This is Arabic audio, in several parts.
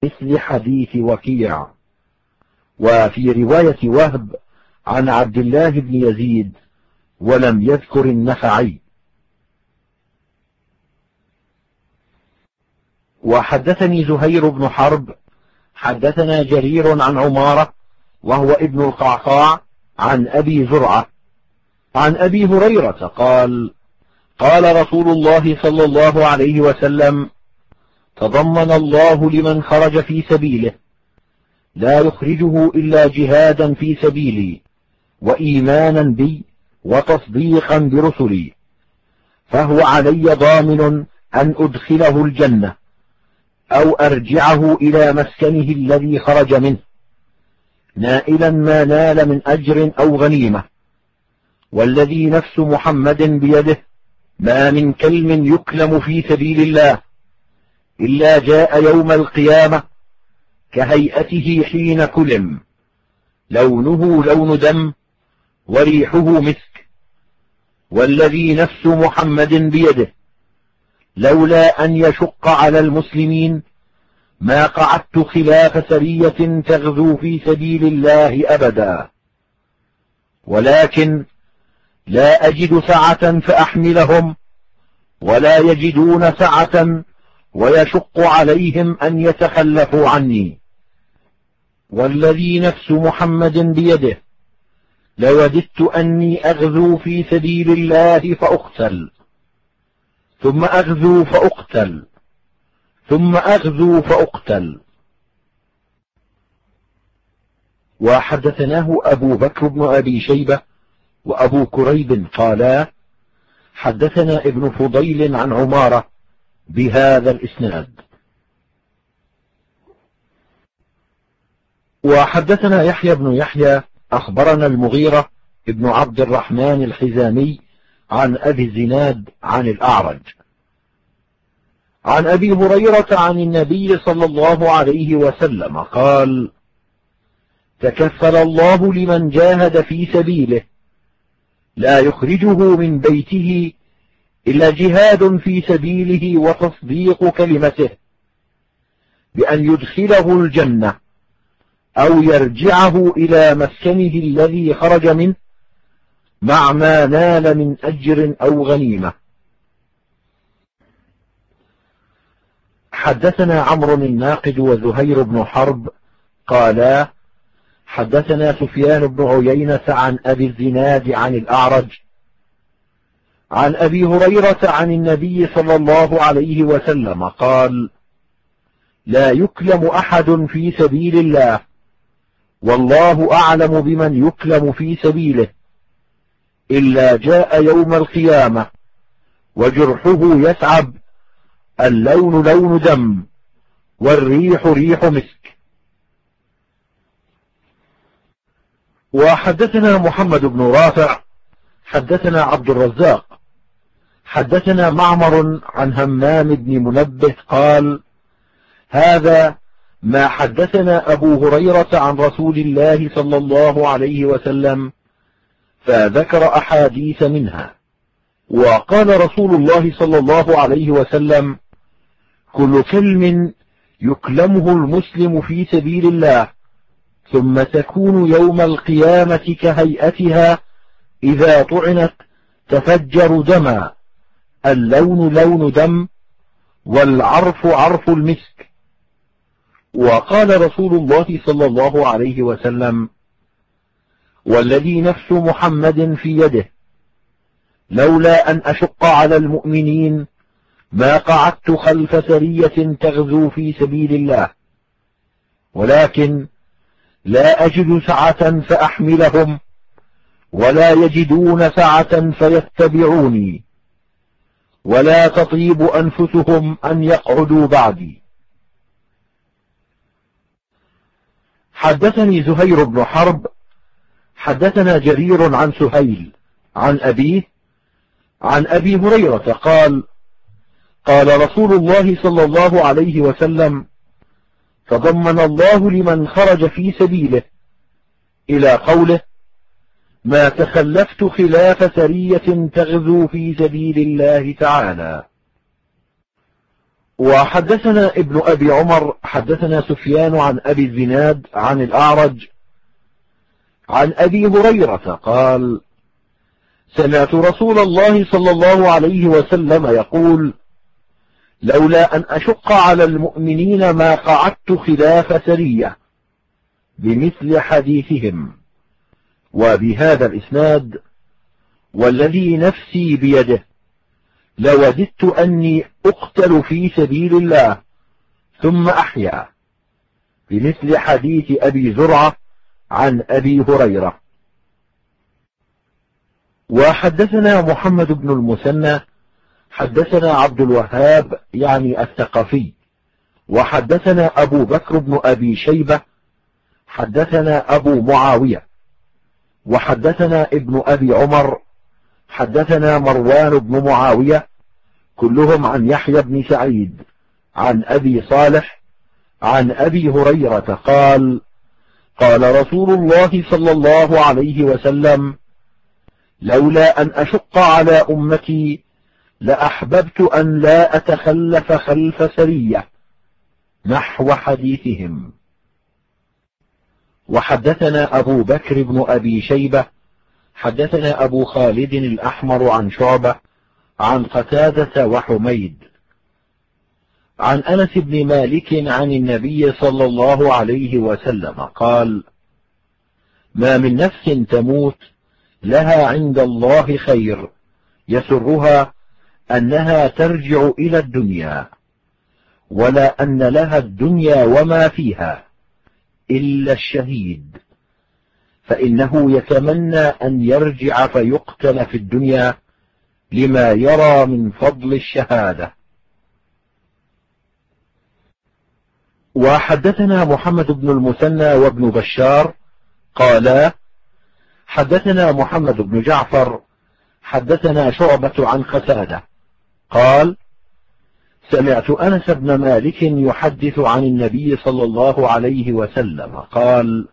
مثل حديث وكيع. وفي رواية وهب عن عبد الله بن يزيد ولم يذكر النخعي. وحدثني زهير بن حرب حدثنا جرير عن عمارة وهو ابن القعقاع عن أبي زرعة عن أبي هريرة قال: قال رسول الله صلى الله عليه وسلم: تضمن الله لمن خرج في سبيله لا يخرجه إلا جهادا في سبيلي وإيمانا بي وتصديقا برسلي، فهو علي ضامن أن أدخله الجنة أو أرجعه إلى مسكنه الذي خرج منه نائلا ما نال من أجر أو غنيمة. والذي نفس محمد بيده ما من كلم يكلم في سبيل الله إلا جاء يوم القيامة كهيئته حين كلم، لونه لون دم وريحه مسك. والذي نفس محمد بيده لولا أن يشق على المسلمين ما قعدت خلاف سرية تغزو في سبيل الله أبدا، ولكن لا أجد سعة فأحملهم ولا يجدون سعة ويشق عليهم أن يتخلفوا عني. والذي نفس محمد بيده لوددت أني أغزو في سبيل الله فأقتل ثم أغزو فأقتل ثم أغزو فأقتل. وحدثناه أبو بكر بن أبي شيبة وأبو كريب قالا: حدثنا ابن فضيل عن عمارة بهذا الإسناد. وحدثنا يحيى بن يحيى أخبرنا المغيرة ابن عبد الرحمن الحزامي عن أبي الزناد عن الأعرج عن أبي هريرة عن النبي صلى الله عليه وسلم قال: تكفل الله لمن جاهد في سبيله لا يخرجه من بيته إلا جهاد في سبيله وتصديق كلمته بأن يدخله الجنة أو يرجعه إلى مسكنه الذي خرج منه مع ما نال من أجر أو غنيمة. حدثنا عمرو الناقد وزهير بن حرب قالا: حدثنا سفيان بن عيينة عن أبي الزناد عن الأعرج عن أبي هريرة عن النبي صلى الله عليه وسلم قال: لا يكلم أحد في سبيل الله والله أعلم بمن يكلم في سبيله إلا جاء يوم القيامة وجرحه يسعب، اللون لون دم والريح ريح مسك. وحدثنا محمد بن رافع حدثنا عبد الرزاق حدثنا معمر عن همام بن منبه قال: هذا ما حدثنا أبو هريرة عن رسول الله صلى الله عليه وسلم، فذكر أحاديث منها. وقال رسول الله صلى الله عليه وسلم: كل كلم يكلمه المسلم في سبيل الله ثم تكون يوم القيامة كهيئتها إذا طعنت تفجر دما، اللون لون دم والعرف عرف المسك. وقال رسول الله صلى الله عليه وسلم: والذي نفس محمد في يده لولا أن أشق على المؤمنين ما قعدت خلف سرية تغزو في سبيل الله، ولكن لا أجد سعة فأحملهم ولا يجدون سعة فيتبعوني ولا تطيب أنفسهم أن يقعدوا بعدي. حدثني زهير بن حرب حدثنا جرير عن سهيل عن أبيه عن أبي هريرة قال: قال رسول الله صلى الله عليه وسلم: تضمن الله لمن خرج في سبيله إلى قوله: ما تخلفت خلاف سرية تغزو في سبيل الله تعالى. وحدثنا ابن أبي عمر حدثنا سفيان عن أبي الزناد عن الأعرج عن أبي هريرة قال: سمعت رسول الله صلى الله عليه وسلم يقول: لولا أن أشق على المؤمنين ما قعدت خلاف سرية، بمثل حديثهم. وبهذا الإسناد: والذي نفسي بيده لوددت أني أقتل في سبيل الله ثم أحيا، بمثل حديث أبي زرعة عن أبي هريرة. وحدثنا محمد بن المثنى حدثنا عبد الوهاب يعني الثقفي، وحدثنا أبو بكر بن أبي شيبة حدثنا أبو معاوية، وحدثنا ابن أبي عمر حدثنا مروان بن معاوية، كلهم عن يحيى بن سعيد عن أبي صالح عن أبي هريرة قال: قال رسول الله صلى الله عليه وسلم: لولا أن أشق على أمتي لأحببت أن لا أتخلف خلف سرية، نحو حديثهم. وحدثنا أبو بكر بن أبي شيبة حدثنا أبو خالد الأحمر عن شعبة عن قتادة وحميد عن أنس بن مالك عن النبي صلى الله عليه وسلم قال: ما من نفس تموت لها عند الله خير يسرها أنها ترجع إلى الدنيا، ولا أن لها الدنيا وما فيها إلا الشهيد، فإنه يتمنى أن يرجع فيقتل في الدنيا لما يرى من فضل الشهادة. وحدثنا محمد بن المثنى وابن بشار قالا: حدثنا محمد بن جعفر حدثنا شعبة عن قتادة قال: سمعت أنس بن مالك يحدث عن النبي صلى الله عليه وسلم قال: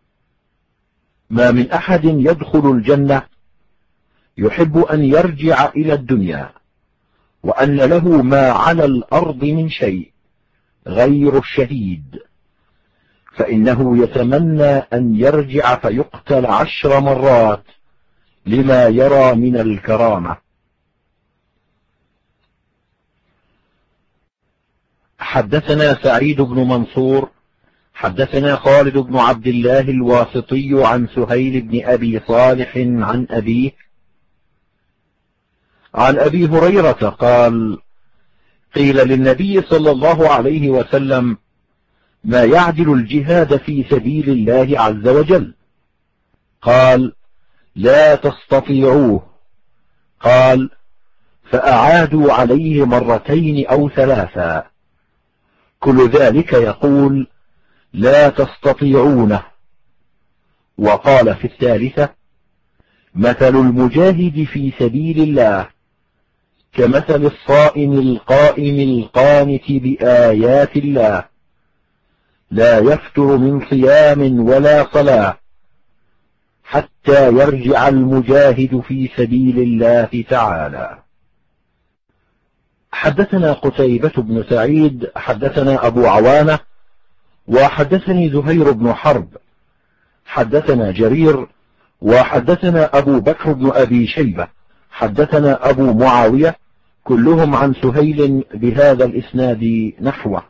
ما من أحد يدخل الجنة يحب أن يرجع إلى الدنيا وأن له ما على الأرض من شيء غير الشهيد، فإنه يتمنى أن يرجع فيقتل 10 مرات لما يرى من الكرامة. حدثنا سعيد بن منصور حدثنا خالد بن عبد الله الواسطي عن سهيل بن أبي صالح عن أبيه عن أبي هريرة قال: قيل للنبي صلى الله عليه وسلم: ما يعدل الجهاد في سبيل الله عز وجل؟ قال: لا تستطيعوه. قال: فأعادوا عليه 2 أو 3، كل ذلك يقول: لا تستطيعونه. وقال في الثالثة: مثل المجاهد في سبيل الله كمثل الصائم القائم القانت بآيات الله، لا يفتر من صيام ولا صلاة حتى يرجع المجاهد في سبيل الله تعالى. حدثنا قتيبة بن سعيد حدثنا أبو عوانة وحدثني زهير بن حرب حدثنا جرير وحدثنا أبو بكر بن أبي شيبة حدثنا أبو معاوية، كلهم عن سهيل بهذا الإسناد نحوه.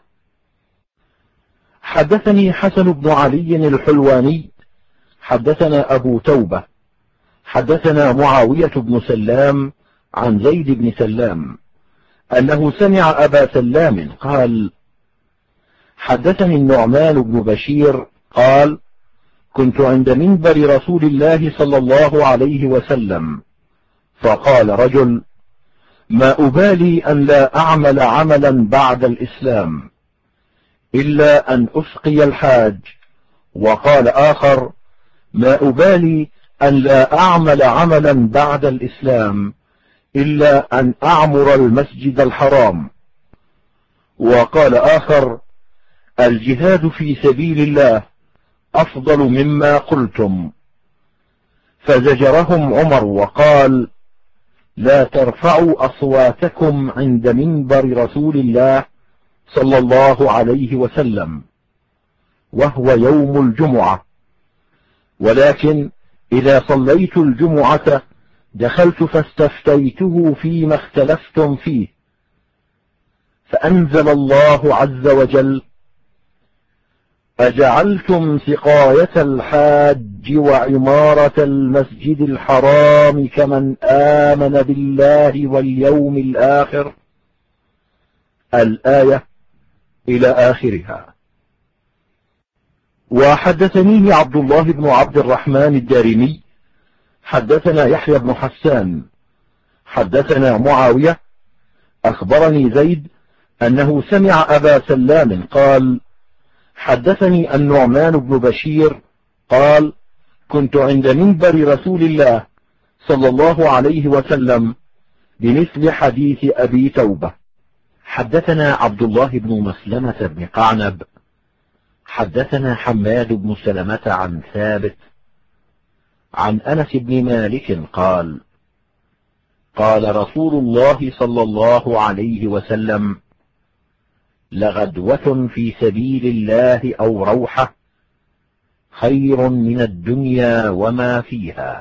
حدثني حسن بن علي الحلواني حدثنا أبو توبة حدثنا معاوية بن سلام عن زيد بن سلام أنه سمع أبا سلام قال: حدثني النعمان بن بشير قال: كنت عند منبر رسول الله صلى الله عليه وسلم، فقال رجل: ما أبالي أن لا أعمل عملا بعد الإسلام إلا أن أسقي الحاج. وقال آخر: ما أبالي أن لا أعمل عملا بعد الإسلام إلا أن أعمر المسجد الحرام. وقال آخر: الجهاد في سبيل الله أفضل مما قلتم. فزجرهم عمر وقال: لا ترفعوا أصواتكم عند منبر رسول الله صلى الله عليه وسلم، وهو يوم الجمعة، ولكن إذا صليت الجمعة دخلت فاستفتيته فيما اختلفتم فيه، فأنزل الله عز وجل: أجعلتم سقاية الحاج وعمارة المسجد الحرام كمن آمن بالله واليوم الآخر، الآية إلى آخرها. وحدثنيه عبد الله بن عبد الرحمن الدارمي حدثنا يحيى بن حسان حدثنا معاوية أخبرني زيد أنه سمع أبا سلام قال: حدثني النعمان بن بشير قال: كنت عند منبر رسول الله صلى الله عليه وسلم بمثل حديث أبي توبة. حدثنا عبد الله بن مسلمة بن قعنب حدثنا حماد بن سلمة عن ثابت عن أنس بن مالك قال: قال رسول الله صلى الله عليه وسلم: لغدوة في سبيل الله أو روحة خير من الدنيا وما فيها.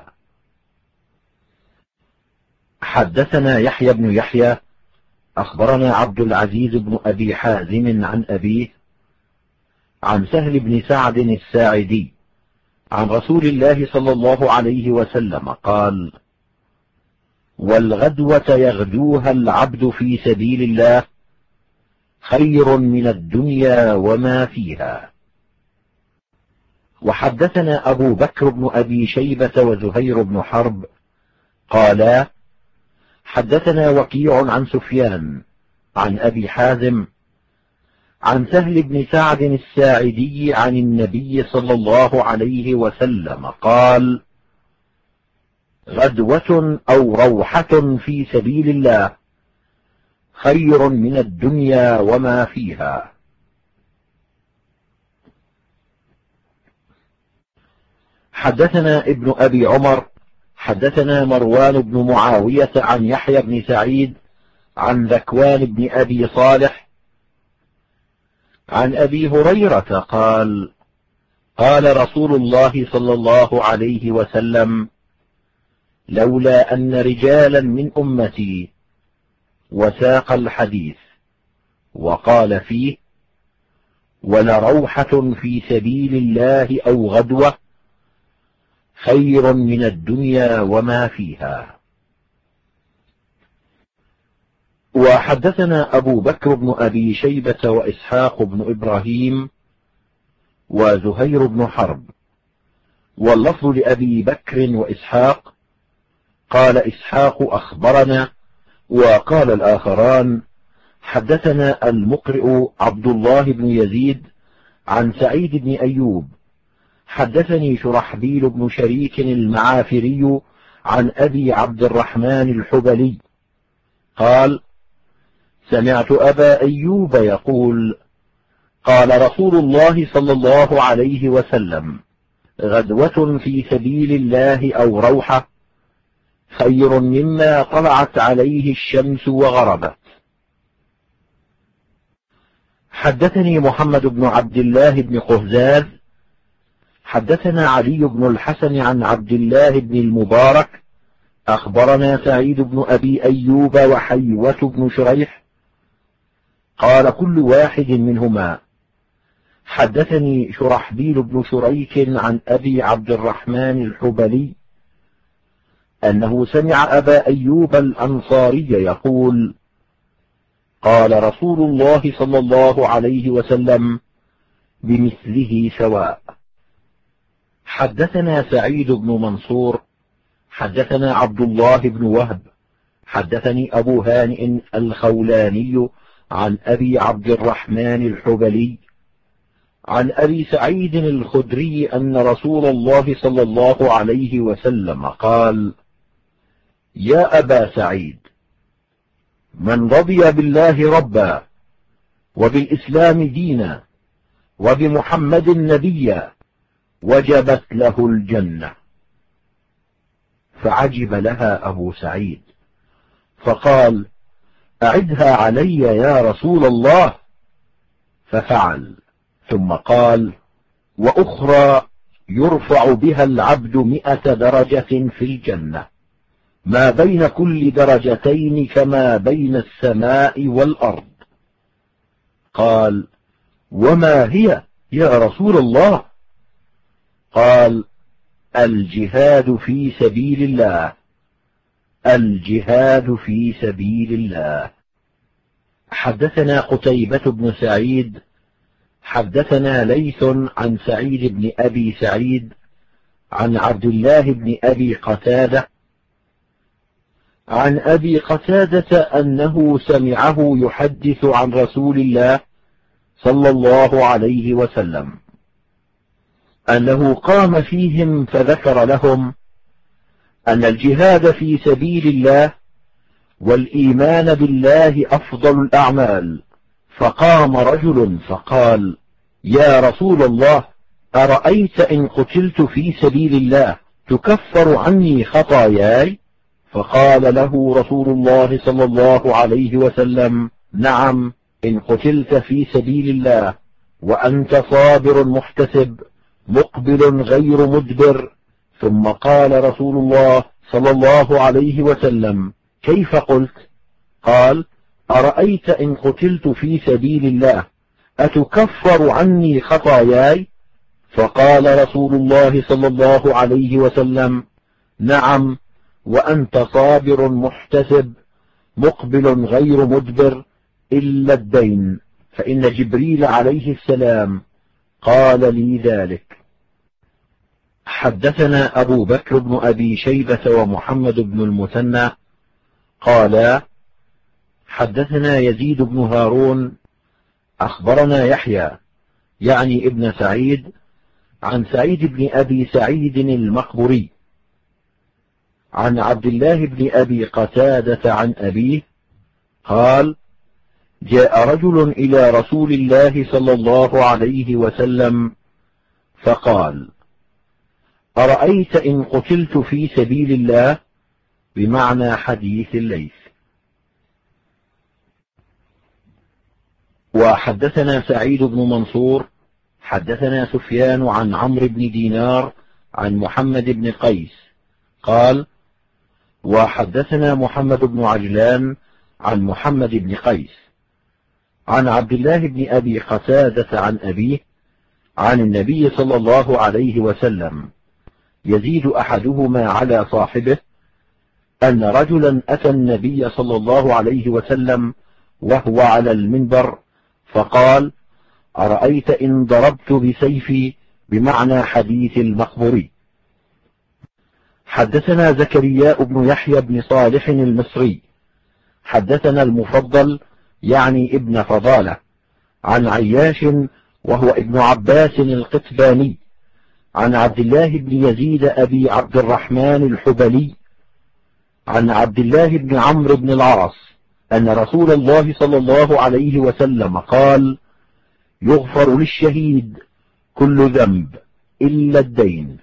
حدثنا يحيى بن يحيى أخبرنا عبد العزيز بن أبي حازم عن أبيه عن سهل بن سعد الساعدي عن رسول الله صلى الله عليه وسلم قال: والغدوة يغدوها العبد في سبيل الله خير من الدنيا وما فيها. وحدثنا أبو بكر بن أبي شيبة وزهير بن حرب قالا: حدثنا وكيع عن سفيان عن أبي حازم عن سهل بن سعد الساعدي عن النبي صلى الله عليه وسلم قال: غدوة أو روحة في سبيل الله خير من الدنيا وما فيها. حدثنا ابن أبي عمر حدثنا مروان بن معاوية عن يحيى بن سعيد عن ذكوان بن أبي صالح عن أبي هريرة قال: قال رسول الله صلى الله عليه وسلم: لولا أن رجالا من أمتي، وساق الحديث وقال فيه: ولروحة في سبيل الله أو غدوة خير من الدنيا وما فيها. وحدثنا أبو بكر بن أبي شيبة وإسحاق بن إبراهيم وزهير بن حرب، واللفظ لأبي بكر وإسحاق. قال إسحاق: أخبرنا، وقال الآخران: حدثنا المقرئ عبد الله بن يزيد عن سعيد بن أيوب حدثني شرحبيل بن شريك المعافري عن أبي عبد الرحمن الحبلي قال: سمعت أبا أيوب يقول: قال رسول الله صلى الله عليه وسلم: غدوة في سبيل الله أو روحة خير مما طلعت عليه الشمس وغربت. حدثني محمد بن عبد الله بن قهزاز حدثنا علي بن الحسن عن عبد الله بن المبارك أخبرنا سعيد بن أبي أيوب وحيوة بن شريح قال كل واحد منهما: حدثني شرحبيل بن شريك عن أبي عبد الرحمن الحبلي أنه سمع أبا أيوب الأنصاري يقول: قال رسول الله صلى الله عليه وسلم بمثله سواء. حدثنا سعيد بن منصور حدثنا عبد الله بن وهب حدثني أبو هانئ الخولاني عن أبي عبد الرحمن الحبلي عن أبي سعيد الخدري أن رسول الله صلى الله عليه وسلم قال: يا أبا سعيد، من رضي بالله ربا وبالإسلام دينا وبمحمد نبيا وجبت له الجنة. فعجب لها أبو سعيد فقال: أعدها علي يا رسول الله. ففعل، ثم قال: وأخرى يرفع بها العبد 100 درجة في الجنة، ما بين كل درجتين كما بين السماء والأرض. قال: وما هي يا رسول الله؟ قال: الجهاد في سبيل الله، الجهاد في سبيل الله. حدثنا قتيبة بن سعيد حدثنا ليث عن سعيد بن أبي سعيد عن عبد الله بن أبي قتادة عن أبي قتادة أنه سمعه يحدث عن رسول الله صلى الله عليه وسلم أنه قام فيهم فذكر لهم أن الجهاد في سبيل الله والإيمان بالله أفضل الأعمال، فقام رجل فقال: يا رسول الله، أرأيت إن قتلت في سبيل الله تكفر عني خطاياي؟ فقال له رسول الله صلى الله عليه وسلم: نعم، إن قتلت في سبيل الله وأنت صابر محتسب مقبل غير مدبر. ثم قال رسول الله صلى الله عليه وسلم: كيف قلت؟ قال: أرأيت إن قتلت في سبيل الله أتكفر عني خطاياي؟ فقال رسول الله صلى الله عليه وسلم: نعم، وأنت صابر محتسب مقبل غير مدبر إلا الدين، فإن جبريل عليه السلام قال لي ذلك. حدثنا أبو بكر بن أبي شيبة ومحمد بن المثنى قالا: حدثنا يزيد بن هارون أخبرنا يحيى يعني ابن سعيد عن سعيد بن أبي سعيد المقبري عن عبد الله بن أبي قتادة عن أبيه قال: جاء رجل إلى رسول الله صلى الله عليه وسلم فقال: أرأيت إن قتلت في سبيل الله، بمعنى حديث الليث. وحدثنا سعيد بن منصور حدثنا سفيان عن عمرو بن دينار عن محمد بن قيس قال: وحدثنا محمد بن عجلان عن محمد بن قيس عن عبد الله بن أبي قتادة عن أبيه عن النبي صلى الله عليه وسلم يزيد أحدهما على صاحبه أن رجلا أتى النبي صلى الله عليه وسلم وهو على المنبر فقال: أرأيت إن ضربت بسيفي، بمعنى حديث المقبري. حدثنا زكريا بن يحيى بن صالح المصري حدثنا المفضل يعني ابن فضالة عن عياش وهو ابن عباس القتباني عن عبد الله بن يزيد أبي عبد الرحمن الحبلي عن عبد الله بن عمرو بن العاص أن رسول الله صلى الله عليه وسلم قال: يغفر للشهيد كل ذنب إلا الدين.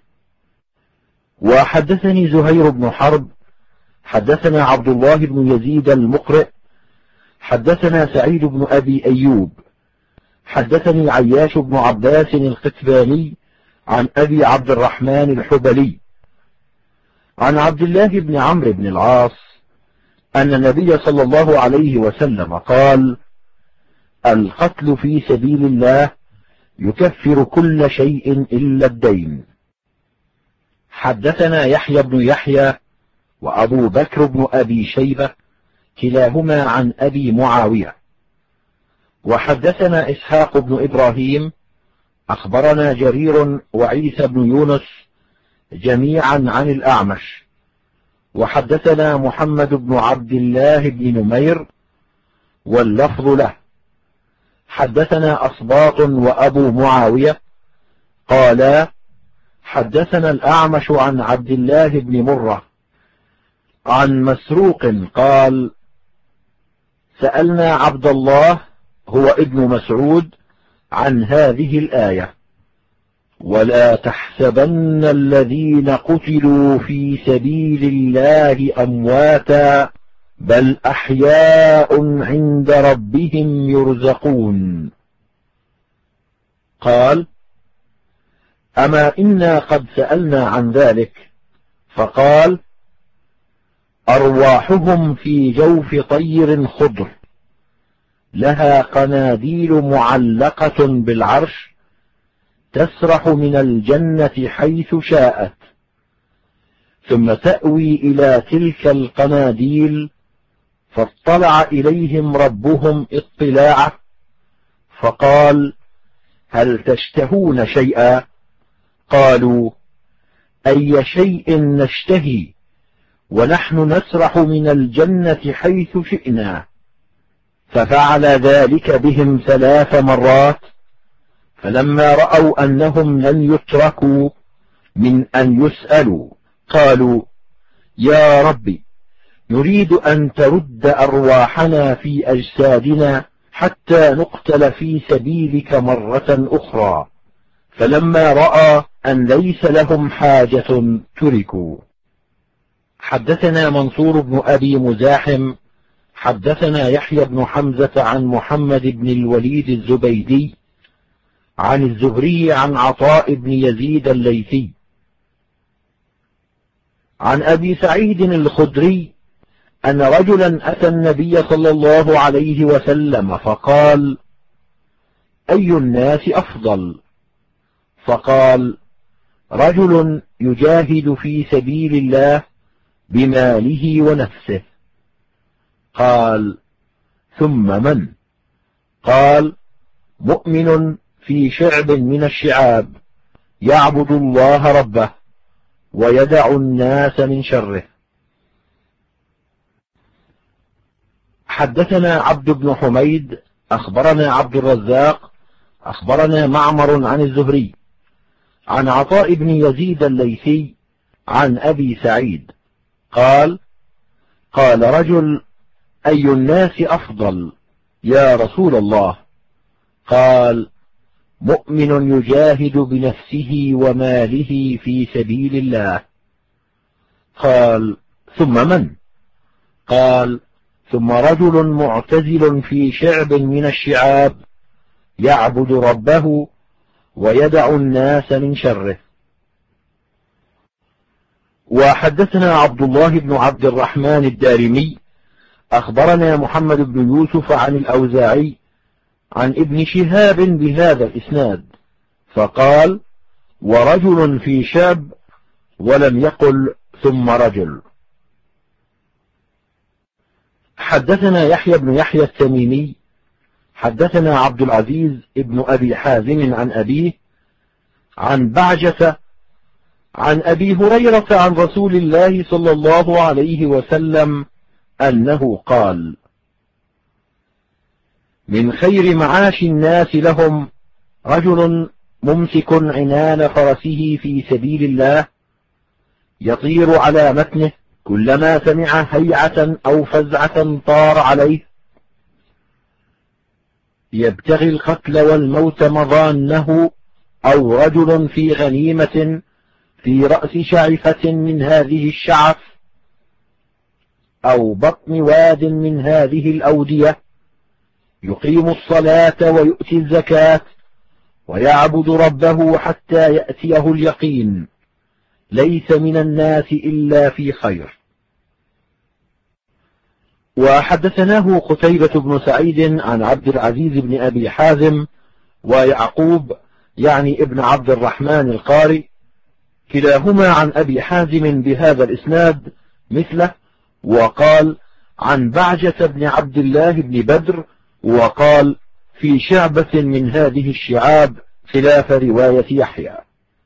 وحدثني زهير بن حرب حدثنا عبد الله بن يزيد المقرئ حدثنا سعيد بن أبي أيوب حدثني عياش بن عباس القتباني عن أبي عبد الرحمن الحبلي عن عبد الله بن عمرو بن العاص أن النبي صلى الله عليه وسلم قال: القتل في سبيل الله يكفر كل شيء إلا الدين. حدثنا يحيى بن يحيى وأبو بكر بن أبي شيبة كلاهما عن أبي معاوية. وحدثنا إسحاق بن إبراهيم أخبرنا جرير وعيسى بن يونس جميعا عن الأعمش. وحدثنا محمد بن عبد الله بن نمير واللفظ له. حدثنا أصباط وأبو معاوية قالا: حدثنا الأعمش عن عبد الله بن مرة عن مسروق قال: سألنا عبد الله هو ابن مسعود عن هذه الآية: ولا تحسبن الذين قتلوا في سبيل الله أمواتا بل أحياء عند ربهم يرزقون. قال: أما إنا قد سألنا عن ذلك، فقال: أرواحهم في جوف طير خضر لها قناديل معلقة بالعرش تسرح من الجنة حيث شاءت، ثم تأوي إلى تلك القناديل، فاطلع إليهم ربهم اطلاعه، فقال: هل تشتهون شيئا؟ قالوا: أي شيء نشتهي ونحن نسرح من الجنة حيث شئنا؟ ففعل ذلك بهم 3 مرات، فلما رأوا أنهم لن يتركوا من أن يسألوا قالوا: يا ربي، نريد أن ترد أرواحنا في أجسادنا حتى نقتل في سبيلك مرة أخرى. فلما رأى أن ليس لهم حاجة تركوا. حدثنا منصور بن أبي مزاحم حدثنا يحيى بن حمزة عن محمد بن الوليد الزبيدي عن الزهري عن عطاء بن يزيد الليثي عن أبي سعيد الخدري أن رجلا أتى النبي صلى الله عليه وسلم فقال: أي الناس أفضل؟ فقال: رجل يجاهد في سبيل الله بماله ونفسه. قال: ثم من؟ قال: مؤمن في شعب من الشعاب يعبد الله ربه ويدع الناس من شره. حدثنا عبد بن حميد أخبرنا عبد الرزاق أخبرنا معمر عن الزهري عن عطاء بن يزيد الليثي عن أبي سعيد قال: قال رجل: أي الناس أفضل يا رسول الله؟ قال: مؤمن يجاهد بنفسه وماله في سبيل الله. قال: ثم من؟ قال: ثم رجل معتزل في شعب من الشعاب يعبد ربه ويدع الناس من شره. وحدثنا عبد الله بن عبد الرحمن الدارمي أخبرنا محمد بن يوسف عن الأوزاعي عن ابن شهاب بهذا الإسناد، فقال: ورجل في شعب، ولم يقل ثم رجل. حدثنا يحيى بن يحيى التميمي حدثنا عبد العزيز ابن أبي حازم عن أبيه عن بعجة عن أبي هريرة عن رسول الله صلى الله عليه وسلم أنه قال: من خير معاش الناس لهم رجل ممسك عنان فرسه في سبيل الله يطير على متنه، كلما سمع هيعة أو فزعة طار عليه، يبتغي القتل والموت مظانه، أو رجل في غنيمة في رأس شعفة من هذه الشعف، أو بطن واد من هذه الأودية، يقيم الصلاة ويؤتي الزكاة ويعبد ربه حتى يأتيه اليقين، ليس من الناس إلا في خير. وحدثناه قتيبة بن سعيد عن عبد العزيز بن أبي حازم ويعقوب يعني ابن عبد الرحمن القاري، كلاهما عن أبي حازم بهذا الإسناد مثله، وقال: عن بعجة بن عبد الله بن بدر، وقال: في شعبة من هذه الشعاب، خلاف رواية يحيى.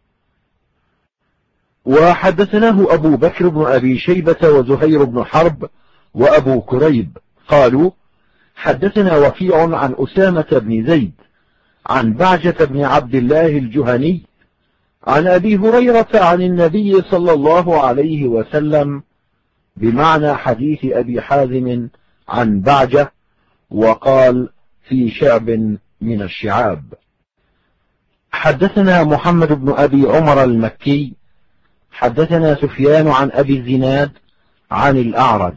وحدثناه أبو بكر بن أبي شيبة وزهير بن حرب وأبو كريب قالوا: حدثنا وكيع عن أسامة بن زيد عن بعجة بن عبد الله الجهني عن أبي هريرة عن النبي صلى الله عليه وسلم بمعنى حديث أبي حازم عن بعجة، وقال: في شعب من الشعاب. حدثنا محمد بن أبي عمر المكي حدثنا سفيان عن أبي الزناد عن الأعرج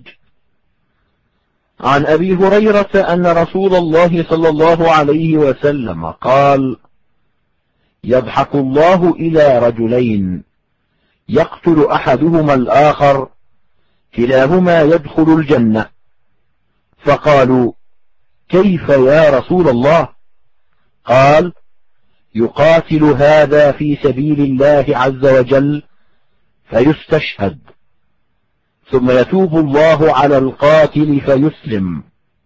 عن أبي هريرة أن رسول الله صلى الله عليه وسلم قال: يضحك الله إلى رجلين يقتل أحدهما الآخر كلاهما يدخل الجنة. فقالوا: كيف يا رسول الله؟ قال: يقاتل هذا في سبيل الله عز وجل فيستشهد، ثم يتوب الله على القاتل فيسلم،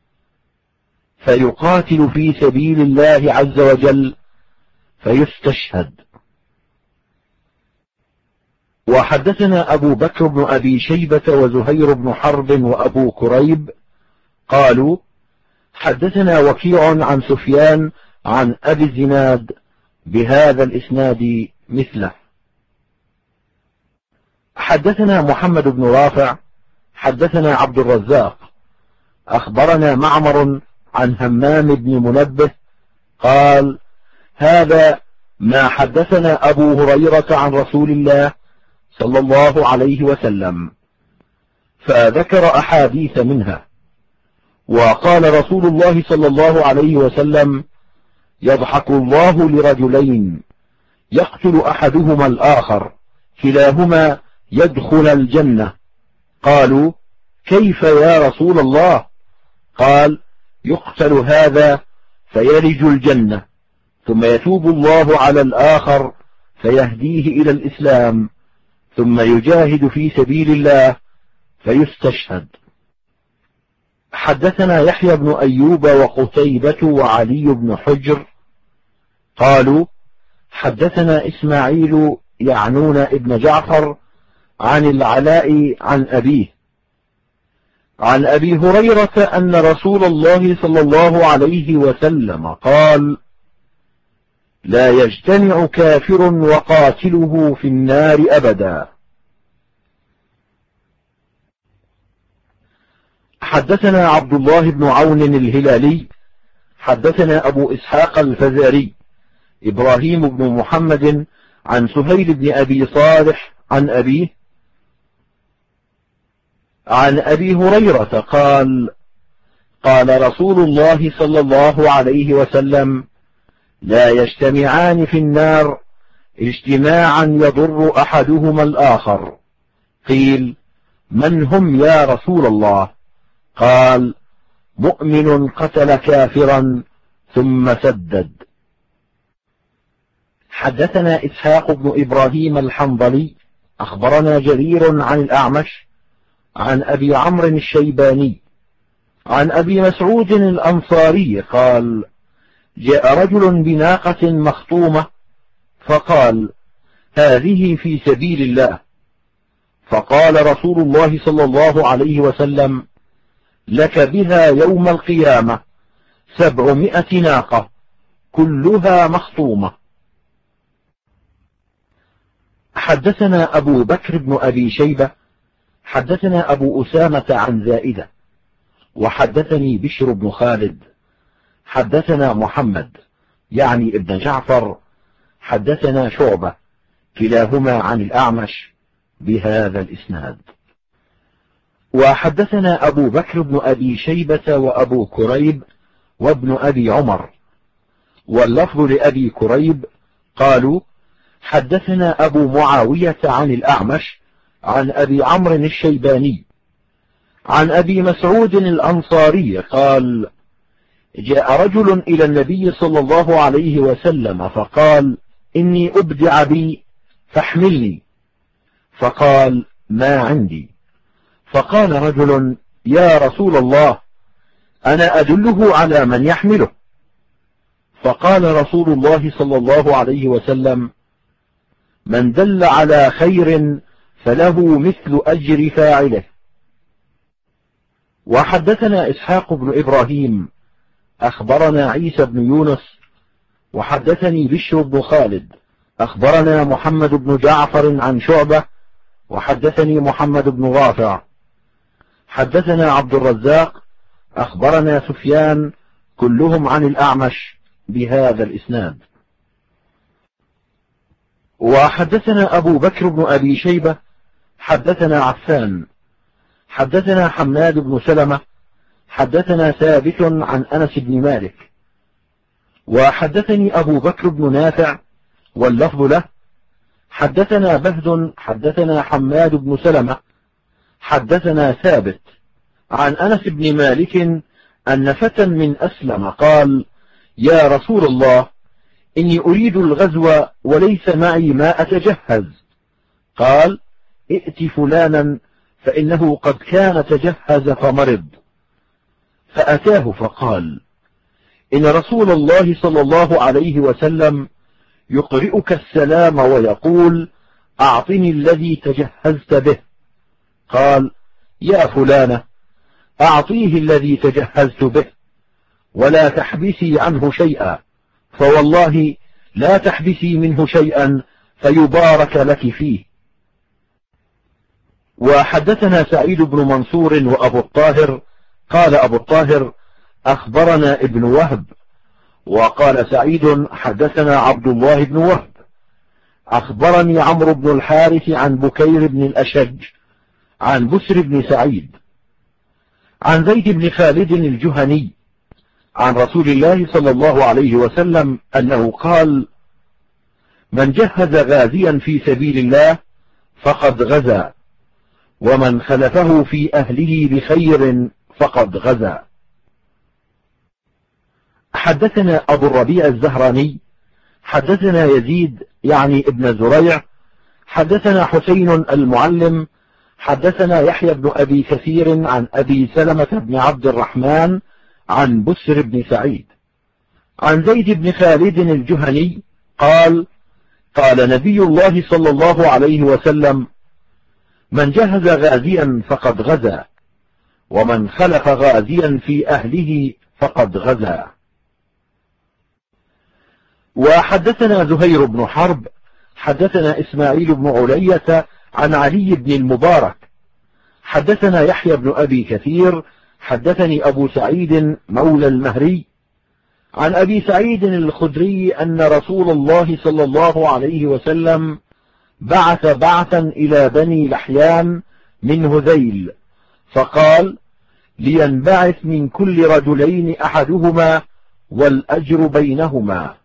فيقاتل في سبيل الله عز وجل فيستشهد. وحدثنا أبو بكر بن أبي شيبة وزهير بن حرب وأبو كريب قالوا: حدثنا وكيع عن سفيان عن أبي الزناد بهذا الإسناد مثله. حدثنا محمد بن رافع حدثنا عبد الرزاق أخبرنا معمر عن همام بن منبه قال: هذا ما حدثنا أبو هريرة عن رسول الله صلى الله عليه وسلم، فذكر أحاديث منها. وقال رسول الله صلى الله عليه وسلم: يضحك الله لرجلين يقتل أحدهما الآخر كلاهما يدخل الجنة. قالوا: كيف يا رسول الله؟ قال: يقتل هذا فيلج الجنة، ثم يتوب الله على الآخر فيهديه إلى الإسلام، ثم يجاهد في سبيل الله فيستشهد. حدثنا يحيى بن أيوب وقتيبة وعلي بن حجر قالوا: حدثنا إسماعيل يعنون ابن جعفر عن العلاء عن أبيه عن أبي هريرة أن رسول الله صلى الله عليه وسلم قال: لا يجتمع كافر وقاتله في النار أبدا. حدثنا عبد الله بن عون الهلالي حدثنا أبو إسحاق الفزاري إبراهيم بن محمد عن سهيل بن أبي صالح عن أبيه عن أبي هريرة قال: قال رسول الله صلى الله عليه وسلم: لا يجتمعان في النار اجتماعا يضر أحدهما الآخر. قيل: من هم يا رسول الله؟ قال: مؤمن قتل كافرا ثم سدد. حدثنا إسحاق بن إبراهيم الحنظلي أخبرنا جرير عن الأعمش عن أبي عمرو الشيباني عن أبي مسعود الأنصاري قال: جاء رجل بناقة مخطومة فقال: هذه في سبيل الله. فقال رسول الله صلى الله عليه وسلم: لك بها يوم القيامة 700 ناقة كلها مخطومة. حدثنا أبو بكر بن أبي شيبة حدثنا أبو أسامة عن زائدة وحدثني بشر بن خالد حدثنا محمد يعني ابن جعفر حدثنا شعبة كلاهما عن الأعمش بهذا الإسناد. وحدثنا أبو بكر بن أبي شيبة وأبو كريب وابن أبي عمر واللفظ لأبي كريب قالوا: حدثنا أبو معاوية عن الأعمش عن أبي عمرو الشيباني عن أبي مسعود الأنصاري قال: جاء رجل إلى النبي صلى الله عليه وسلم فقال: إني أبدع بي فاحملني. فقال: ما عندي. فقال رجل: يا رسول الله، أنا أدله على من يحمله. فقال رسول الله صلى الله عليه وسلم: من دل على خير فله مثل أجر فاعله. وحدثنا إسحاق بن إبراهيم أخبرنا عيسى بن يونس وحدثني بشر بن خالد أخبرنا محمد بن جعفر عن شعبة وحدثني محمد بن رافع حدثنا عبد الرزاق أخبرنا سفيان كلهم عن الأعمش بهذا الإسناد. وحدثنا أبو بكر بن أبي شيبة حدثنا عفان حدثنا حماد بن سلمة حدثنا ثابت عن أنس بن مالك وحدثني أبو بكر بن نافع واللفظ له: حدثنا بهد حدثنا حماد بن سلمة حدثنا ثابت عن أنس بن مالك أن فتى من أسلم قال: يا رسول الله، إني أريد الغزو وليس معي ما أتجهز. قال: ائت فلانا فإنه قد كان تجهز فمرض. فأتاه فقال: إن رسول الله صلى الله عليه وسلم يقرئك السلام ويقول: أعطني الذي تجهزت به. قال: يا فلانة، أعطيه الذي تجهزت به ولا تحبسي عنه شيئا، فوالله لا تحبسي منه شيئا فيبارك لك فيه. وحدثنا سعيد بن منصور وأبو الطاهر قال أبو الطاهر: أخبرنا ابن وهب. وقال سعيد: حدثنا عبد الله بن وهب أخبرني عمرو بن الحارث عن بكير بن الأشج عن بسر بن سعيد عن زيد بن خالد الجهني عن رسول الله صلى الله عليه وسلم أنه قال: من جهز غازيا في سبيل الله فقد غزا، ومن خلفه في أهله بخير فقد غزا. حدثنا أبو الربيع الزهراني حدثنا يزيد يعني ابن زريع حدثنا حسين المعلم حدثنا يحيى بن أبي كثير عن أبي سلمة بن عبد الرحمن عن بسر بن سعيد عن زيد بن خالد الجهني قال: قال نبي الله صلى الله عليه وسلم: من جهز غازيا فقد غزا، ومن خلف غازيا في أهله فقد غزا. وحدثنا زهير بن حرب حدثنا إسماعيل بن علية عن علي بن المبارك حدثنا يحيى بن أبي كثير حدثني أبو سعيد مولى المهري عن أبي سعيد الخدري أن رسول الله صلى الله عليه وسلم بعث بعثا إلى بني لحيان من هذيل، فقال: لينبعث من كل رجلين أحدهما والأجر بينهما.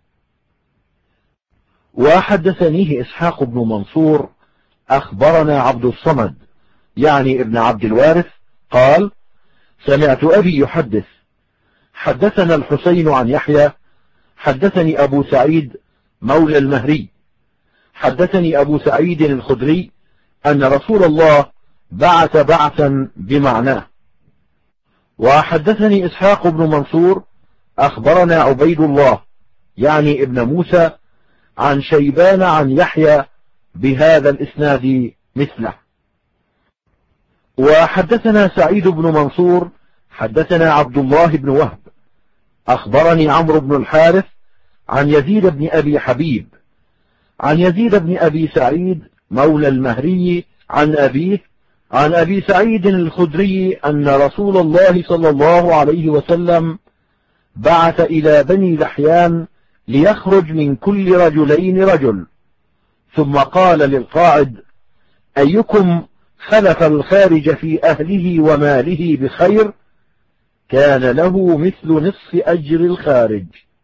وحدثنيه إسحاق بن منصور أخبرنا عبد الصمد يعني ابن عبد الوارث قال: سمعت أبي يحدث: حدثنا الحسين عن يحيى حدثني أبو سعيد مولى المهري حدثني أبو سعيد الخدري أن رسول الله بعث بعثا بمعناه. وحدثني إسحاق بن منصور أخبرنا عبيد الله يعني ابن موسى عن شيبان عن يحيى بهذا الإسناد مثله. وحدثنا سعيد بن منصور حدثنا عبد الله بن وهب أخبرني عمرو بن الحارث عن يزيد بن أبي حبيب عن يزيد بن أبي سعيد مولى المهري عن أبيه عن أبي سعيد الخدري أن رسول الله صلى الله عليه وسلم بعث إلى بني لحيان ليخرج من كل رجلين رجل، ثم قال للقاعد: أيكم خلف الخارج في أهله وماله بخير كان له مثل نصف أجر الخارج.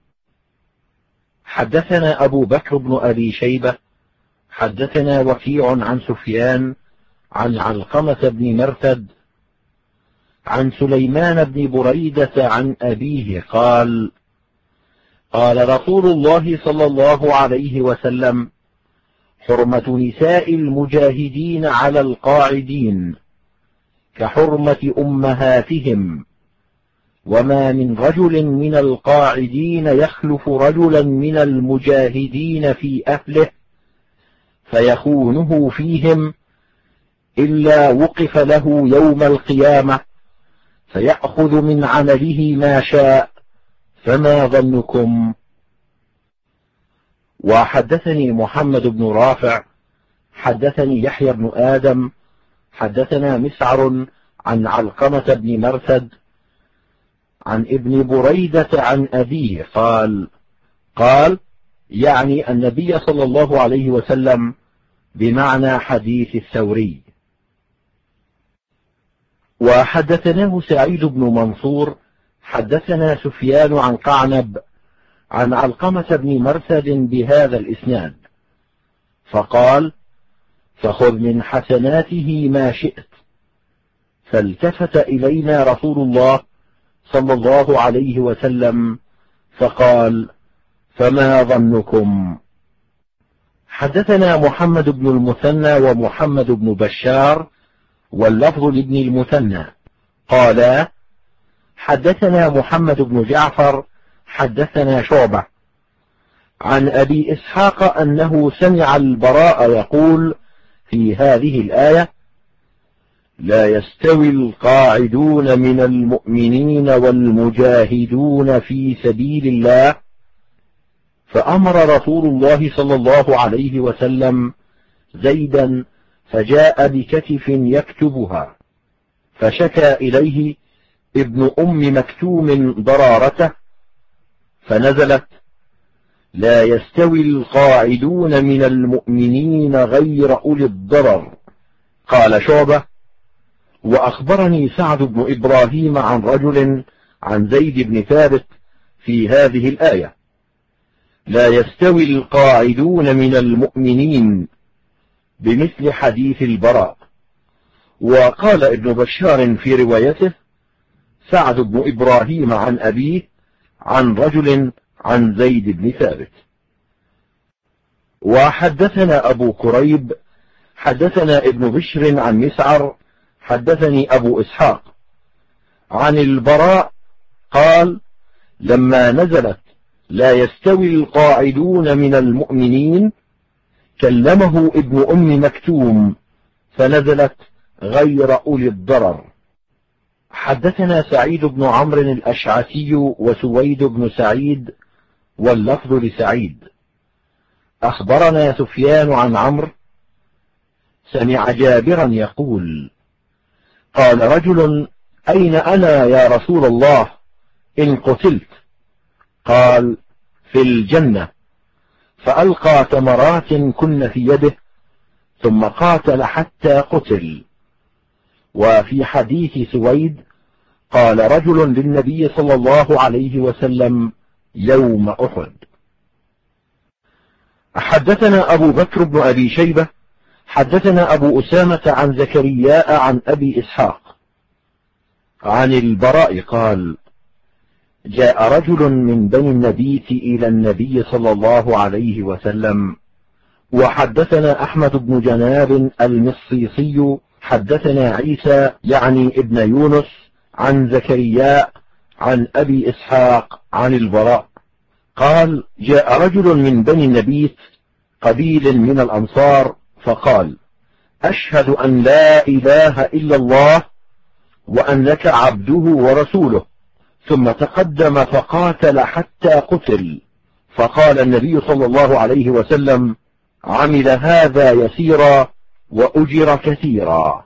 حدثنا أبو بكر بن أبي شيبة حدثنا وكيع عن سفيان عن علقمة بن مرثد عن سليمان بن بريدة عن أبيه قال: قال رسول الله صلى الله عليه وسلم: حرمة نساء المجاهدين على القاعدين كحرمة أمهاتهم، وما من رجل من القاعدين يخلف رجلا من المجاهدين في أهله فيخونه فيهم إلا وقف له يوم القيامة فيأخذ من عمله ما شاء، فما ظنكم؟ وحدثني محمد بن رافع حدثني يحيى بن آدم حدثنا مسعر عن علقمة بن مرثد عن ابن بريدة عن أبيه قال يعني النبي صلى الله عليه وسلم بمعنى حديث الثوري. وحدثناه سعيد بن منصور حدثنا سفيان عن قعنب عن علقمة بن مرثد بهذا الإسناد، فقال: فخذ من حسناته ما شئت. فالتفت إلينا رسول الله صلى الله عليه وسلم فقال: فما ظنكم؟ حدثنا محمد بن المثنى ومحمد بن بشار واللفظ لابن المثنى قالا: حدثنا محمد بن جعفر حدثنا شعبة عن أبي إسحاق أنه سمع البراء يقول في هذه الآية: لا يستوي القاعدون من المؤمنين والمجاهدون في سبيل الله. فأمر رسول الله صلى الله عليه وسلم زيدا فجاء بكتف يكتبها، فشكى إليه ابن أم مكتوم ضرارته، فنزلت: لا يستوي القاعدون من المؤمنين غير أولي الضرر. قال شعبة: وأخبرني سعد بن إبراهيم عن رجل عن زيد بن ثابت في هذه الآية: لا يستوي القاعدون من المؤمنين، بمثل حديث البراء. وقال ابن بشار في روايته: سعد بن إبراهيم عن أبيه عن رجل عن زيد بن ثابت. وحدثنا أبو كريب حدثنا ابن بشر عن مسعر حدثني أبو إسحاق عن البراء قال: لما نزلت لا يستوي القاعدون من المؤمنين كلمه ابن أم مكتوم، فنزلت غير أولي الضرر. حدثنا سعيد بن عمرو الأشعثي وسويد بن سعيد واللفظ لسعيد. أخبرنا سفيان عن عمرو سمع جابرا يقول: قال رجل: أين أنا يا رسول الله إن قتلت؟ قال: في الجنة. فألقى تمرات كن في يده ثم قاتل حتى قتل. وفي حديث سويد قال رجل للنبي صلى الله عليه وسلم يوم أحد. حدثنا أبو بكر بن أبي شيبة حدثنا أبو أسامة عن زكرياء عن أبي إسحاق عن البراء قال: جاء رجل من بني النبيت إلى النبي صلى الله عليه وسلم. وحدثنا أحمد بن جناب المصيصي حدثنا عيسى يعني ابن يونس عن زكرياء عن أبي إسحاق عن البراء قال: جاء رجل من بني النبيت قبيل من الأنصار فقال: أشهد أن لا إله إلا الله وأنك عبده ورسوله، ثم تقدم فقاتل حتى قتل. فقال النبي صلى الله عليه وسلم: عمل هذا يسيرا وأجر كثيرا.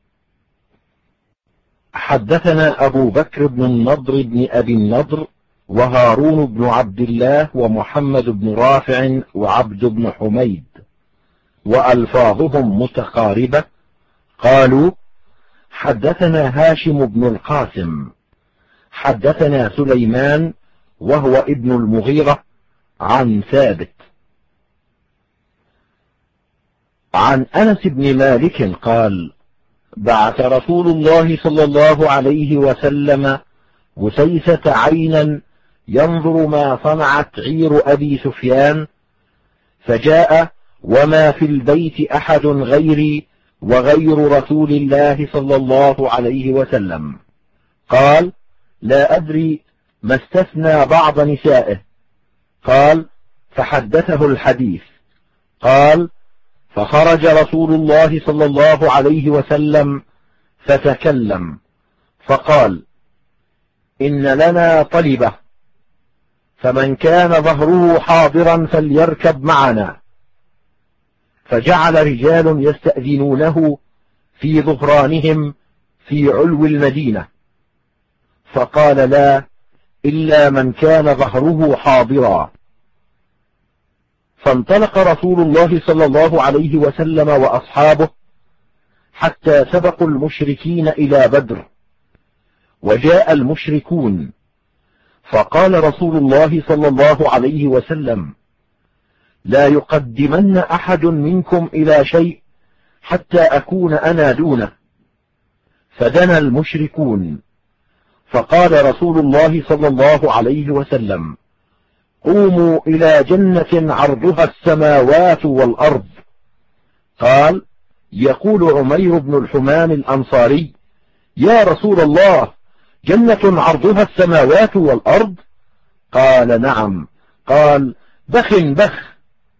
حدثنا أبو بكر بن النضر بن أبي النضر وهارون بن عبد الله ومحمد بن رافع وعبد بن حميد وألفاظهم متقاربة قالوا: حدثنا هاشم بن القاسم حدثنا سليمان وهو ابن المغيرة عن ثابت عن أنس بن مالك قال: بعث رسول الله صلى الله عليه وسلم وسيسة عينا ينظر ما صنعت عير أبي سفيان، فجاء وما في البيت أحد غيري وغير رسول الله صلى الله عليه وسلم. قال: لا أدري ما استثنى بعض نسائه. قال: فحدثه الحديث. قال: فخرج رسول الله صلى الله عليه وسلم فتكلم فقال: إن لنا طلبة، فمن كان ظهره حاضرا فليركب معنا. فجعل رجال يستأذنونه في ظهرانهم في علو المدينة، فقال: لا إلا من كان ظهره حاضرا. فانطلق رسول الله صلى الله عليه وسلم وأصحابه حتى سبقوا المشركين إلى بدر، وجاء المشركون فقال رسول الله صلى الله عليه وسلم: لا يقدمن أحد منكم إلى شيء حتى أكون أنا دونه. فدنا المشركون، فقال رسول الله صلى الله عليه وسلم: قوموا إلى جنة عرضها السماوات والأرض. قال: يقول عمير بن الحمام الأنصاري: يا رسول الله، جنة عرضها السماوات والأرض؟ قال: نعم. قال: بخ بخ.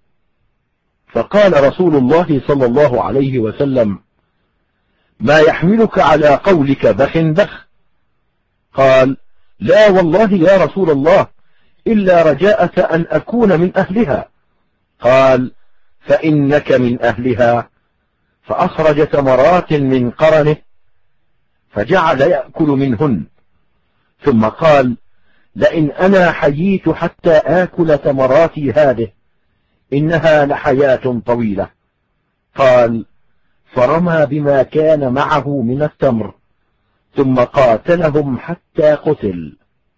فقال رسول الله صلى الله عليه وسلم: ما يحملك على قولك بخ بخ؟ قال: لا والله يا رسول الله، إلا رجاءك أن أكون من أهلها. قال: فإنك من أهلها. فأخرج تمرات من قرنه فجعل يأكل منهن، ثم قال: لئن أنا حييت حتى آكل تمراتي هذه إنها لحياة طويلة. قال: فرمى بما كان معه من التمر ثم قاتلهم حتى قتل.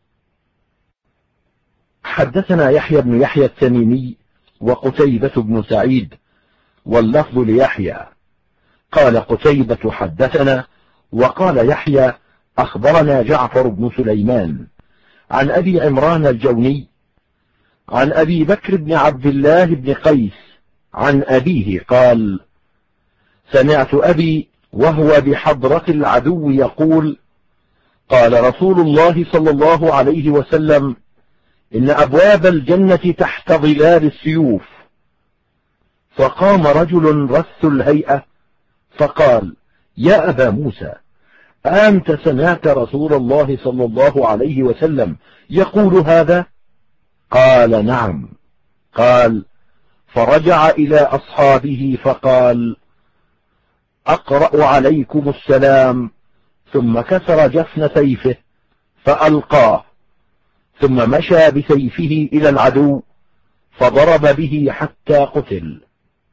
حدثنا يحيى بن يحيى التميمي وقتيبة بن سعيد، واللفظ ليحيى. قال قتيبة: حدثنا. وقال يحيى: أخبرنا جعفر بن سليمان عن أبي عمران الجوني عن أبي بكر بن عبد الله بن قيس عن أبيه قال: سمعت أبي وهو بحضرة العدو يقول: قال رسول الله صلى الله عليه وسلم: إن أبواب الجنة تحت ظلال السيوف. فقام رجل رث الهيئة فقال: يا أبا موسى، أنت سمعت رسول الله صلى الله عليه وسلم يقول هذا؟ قال: نعم. قال: فرجع إلى أصحابه فقال: أقرأ عليكم السلام. ثم كسر جفن سيفه فألقاه، ثم مشى بسيفه إلى العدو فضرب به حتى قتل.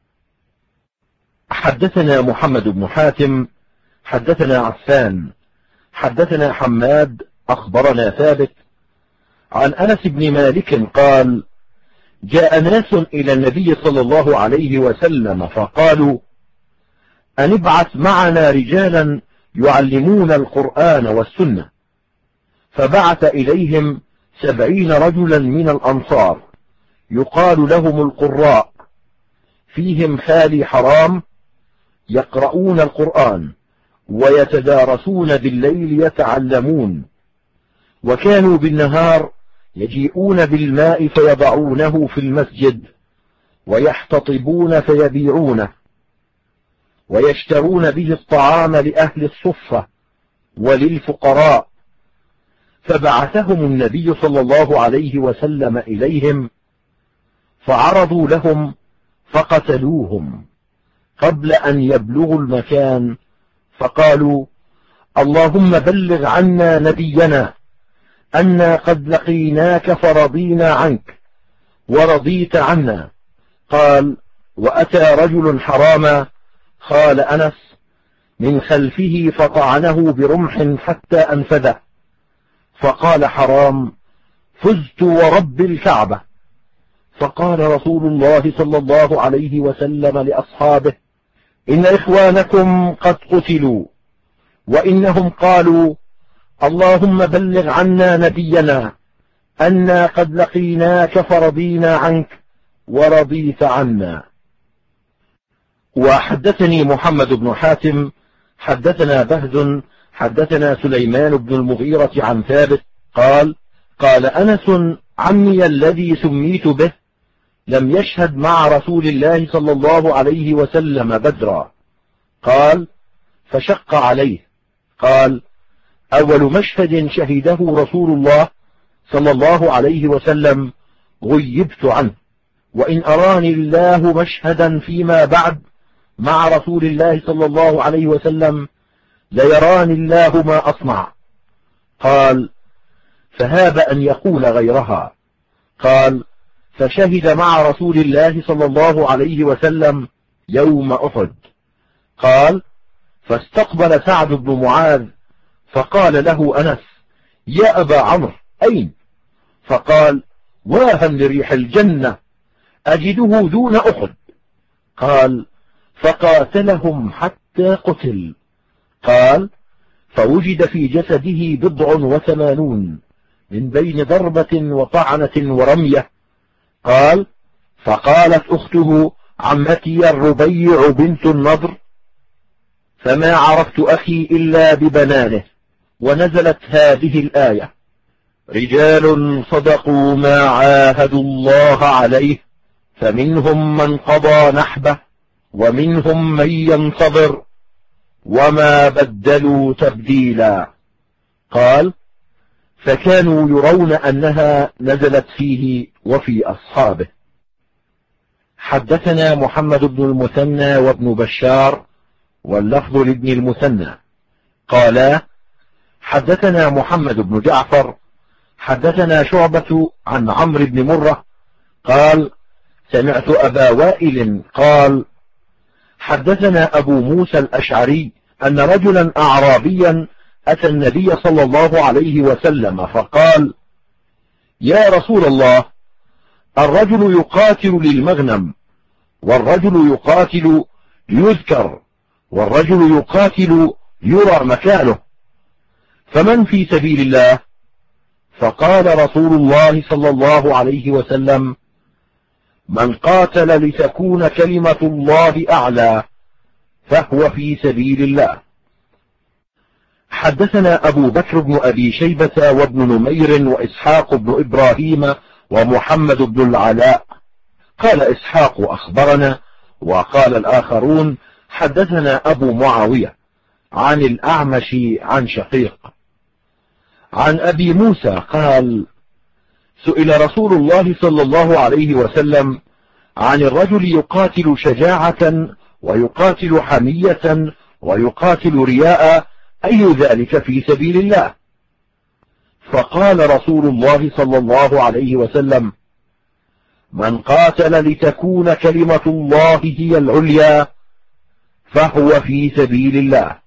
حدثنا محمد بن حاتم حدثنا عفان حدثنا حماد أخبرنا ثابت عن أنس بن مالك قال: جاء ناس إلى النبي صلى الله عليه وسلم فقالوا: أن ابعث معنا رجالا يعلمون القرآن والسنة. فبعث إليهم 70 رجلا من الأنصار يقال لهم القراء، فيهم خالي حرام، يقرؤون القرآن ويتدارسون بالليل يتعلمون، وكانوا بالنهار يجيئون بالماء فيضعونه في المسجد ويحتطبون فيبيعونه، ويشترون به الطعام لأهل الصفة وللفقراء. فبعثهم النبي صلى الله عليه وسلم إليهم فعرضوا لهم فقتلوهم قبل أن يبلغوا المكان، فقالوا: اللهم بلغ عنا نبينا أنا قد لقيناك فرضينا عنك ورضيت عنا. قال: وأتى رجل حراما، قال أنس، من خلفه فطعنه برمح حتى أنفذه. فقال حرام: فزت ورب الكعبة. فقال رسول الله صلى الله عليه وسلم لأصحابه: إن إخوانكم قد قتلوا، وإنهم قالوا: اللهم بلغ عنا نبينا أنا قد لقيناك فرضينا عنك ورضيت عنا. وحدثني محمد بن حاتم حدثنا بهز حدثنا سليمان بن المغيرة عن ثابت قال: قال أنس: عمي الذي سميت به لم يشهد مع رسول الله صلى الله عليه وسلم بدرا. قال: فشق عليه. قال: أول مشهد شهده رسول الله صلى الله عليه وسلم غيبت عنه، وإن أراني الله مشهدا فيما بعد مع رسول الله صلى الله عليه وسلم ليراني الله ما أصنع. قال: فهاب أن يقول غيرها. قال: فشهد مع رسول الله صلى الله عليه وسلم يوم أحد. قال: فاستقبل سعد بن معاذ فقال له أنس: يا أبا عمرو، أين؟ فقال: واها لريح الجنة، أجده دون أحد. قال: فقاتلهم حتى قتل. قال: فوجد في جسده 89 من بين ضربة وطعنة ورمية. قال: فقالت أخته عمتي الربيع بنت النضر: فما عرفت أخي إلا ببنانه. ونزلت هذه الآية: رجال صدقوا ما عاهدوا الله عليه، فمنهم من قضى نحبه ومنهم من ينتظر وما بدلوا تبديلا. قال: فكانوا يرون أنها نزلت فيه وفي أصحابه. حدثنا محمد بن المثنى وابن بشار واللفظ لابن المثنى قالا: حدثنا محمد بن جعفر حدثنا شعبة عن عمرو بن مرة قال: سمعت أبا وائل قال: حدثنا أبو موسى الأشعري أن رجلا أعرابيا أتى النبي صلى الله عليه وسلم فقال: يا رسول الله، الرجل يقاتل للمغنم، والرجل يقاتل ليذكر، والرجل يقاتل يرى مكانه، فمن في سبيل الله؟ فقال رسول الله صلى الله عليه وسلم: من قاتل لتكون كلمة الله أعلى فهو في سبيل الله. حدثنا أبو بكر بن أبي شيبة وابن نمير وإسحاق بن إبراهيم ومحمد بن العلاء. قال إسحاق: أخبرنا. وقال الآخرون: حدثنا أبو معاوية عن الأعمش عن شقيق عن أبي موسى قال: سئل رسول الله صلى الله عليه وسلم عن الرجل يقاتل شجاعة ويقاتل حمية ويقاتل رياء، أي ذلك في سبيل الله؟ فقال رسول الله صلى الله عليه وسلم: من قاتل لتكون كلمة الله هي العليا فهو في سبيل الله.